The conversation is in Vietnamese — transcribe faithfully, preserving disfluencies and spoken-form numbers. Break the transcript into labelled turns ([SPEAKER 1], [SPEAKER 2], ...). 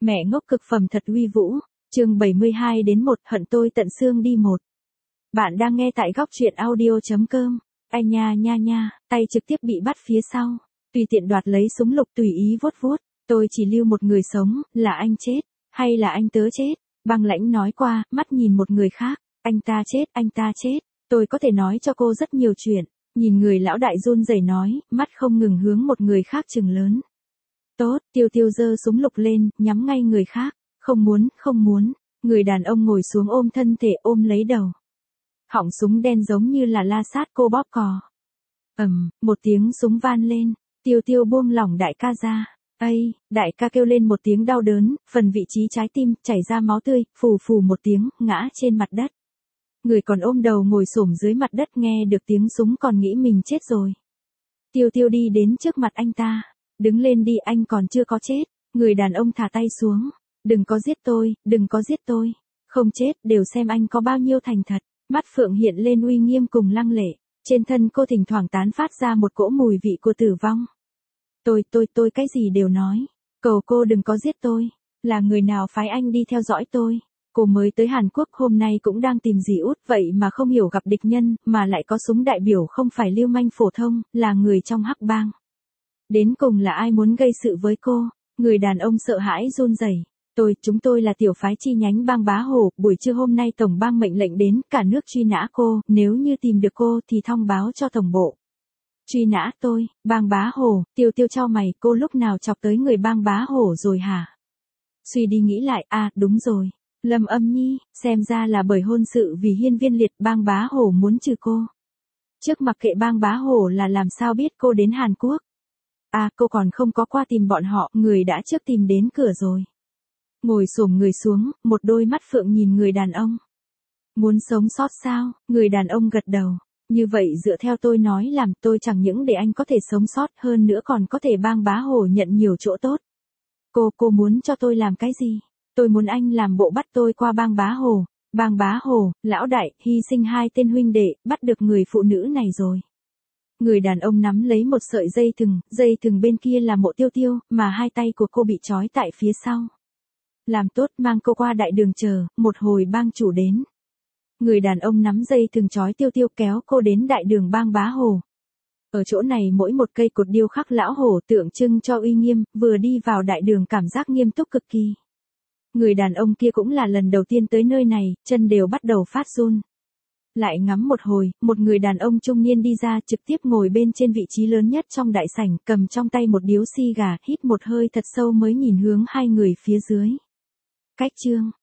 [SPEAKER 1] Mẹ ngốc cực phẩm thật uy vũ, chương bảy mươi hai đến một hận tôi tận xương đi một. Bạn đang nghe tại góc truyện audio chấm com. Ai nha nha nha, tay trực tiếp bị bắt phía sau, tùy tiện đoạt lấy súng lục tùy ý vuốt vuốt. Tôi chỉ lưu một người sống, là anh chết, hay là anh tớ chết? Băng lãnh nói qua, mắt nhìn một người khác, anh ta chết, anh ta chết. Tôi có thể nói cho cô rất nhiều chuyện. Nhìn người lão đại run rẩy nói, mắt không ngừng hướng một người khác trừng lớn. Tốt, Tiêu Tiêu giơ súng lục lên, nhắm ngay người khác. Không muốn, không muốn. Người đàn ông ngồi xuống ôm thân thể ôm lấy đầu. Họng súng đen giống như là la sát cô bóp cò. Ầm, một tiếng súng van lên. Tiêu Tiêu buông lỏng đại ca ra. Ây, đại ca kêu lên một tiếng đau đớn, phần vị trí trái tim chảy ra máu tươi, phù phù một tiếng, ngã trên mặt đất. Người còn ôm đầu ngồi xổm dưới mặt đất nghe được tiếng súng còn nghĩ mình chết rồi. Tiêu Tiêu đi đến trước mặt anh ta. Đứng lên đi, anh còn chưa có chết. Người đàn ông thả tay xuống. Đừng có giết tôi, đừng có giết tôi. Không chết, đều xem anh có bao nhiêu thành thật. Mắt Phượng hiện lên uy nghiêm cùng lăng lệ. Trên thân cô thỉnh thoảng tán phát ra một cỗ mùi vị của tử vong. Tôi, tôi, tôi cái gì đều nói. Cầu cô đừng có giết tôi. Là người nào phái anh đi theo dõi tôi? Cô mới tới Hàn Quốc hôm nay cũng đang tìm dì út vậy mà không hiểu gặp địch nhân, mà lại có súng đại biểu không phải lưu manh phổ thông, là người trong hắc bang. Đến cùng là ai muốn gây sự với cô? Người đàn ông sợ hãi run rẩy. Tôi, chúng tôi là tiểu phái chi nhánh bang Bá Hồ, buổi trưa hôm nay tổng bang mệnh lệnh đến, cả nước truy nã cô, nếu như tìm được cô thì thông báo cho tổng bộ. Truy nã tôi, bang Bá Hồ, Tiêu Tiêu chau mày, cô lúc nào chọc tới người bang Bá Hồ rồi hả? Suy đi nghĩ lại, à, đúng rồi. Lâm Âm Nhi, xem ra là bởi hôn sự vì hiên viên liệt bang Bá Hồ muốn trừ cô. Trước mặc kệ bang Bá Hồ là làm sao biết cô đến Hàn Quốc. À, cô còn không có qua tìm bọn họ, người đã trước tìm đến cửa rồi. Ngồi xổm người xuống, một đôi mắt Phượng nhìn người đàn ông. Muốn sống sót sao? Người đàn ông gật đầu. Như vậy dựa theo tôi nói làm, tôi chẳng những để anh có thể sống sót, hơn nữa còn có thể bang Bá Hồ nhận nhiều chỗ tốt. Cô, cô muốn cho tôi làm cái gì? Tôi muốn anh làm bộ bắt tôi qua bang Bá Hồ. Bang Bá Hồ, lão đại, hy sinh hai tên huynh đệ, bắt được người phụ nữ này rồi. Người đàn ông nắm lấy một sợi dây thừng, dây thừng bên kia là Mộ Tiêu Tiêu, mà hai tay của cô bị trói tại phía sau. Làm tốt, mang cô qua đại đường chờ, một hồi bang chủ đến. Người đàn ông nắm dây thừng trói Tiêu Tiêu kéo cô đến đại đường bang Bá Hồ. Ở chỗ này mỗi một cây cột điêu khắc lão hổ tượng trưng cho uy nghiêm, vừa đi vào đại đường cảm giác nghiêm túc cực kỳ. Người đàn ông kia cũng là lần đầu tiên tới nơi này, chân đều bắt đầu phát run. Lại ngắm một hồi, một người đàn ông trung niên đi ra trực tiếp ngồi bên trên vị trí lớn nhất trong đại sảnh, cầm trong tay một điếu xì gà, hít một hơi thật sâu mới nhìn hướng hai người phía dưới. Cách chương,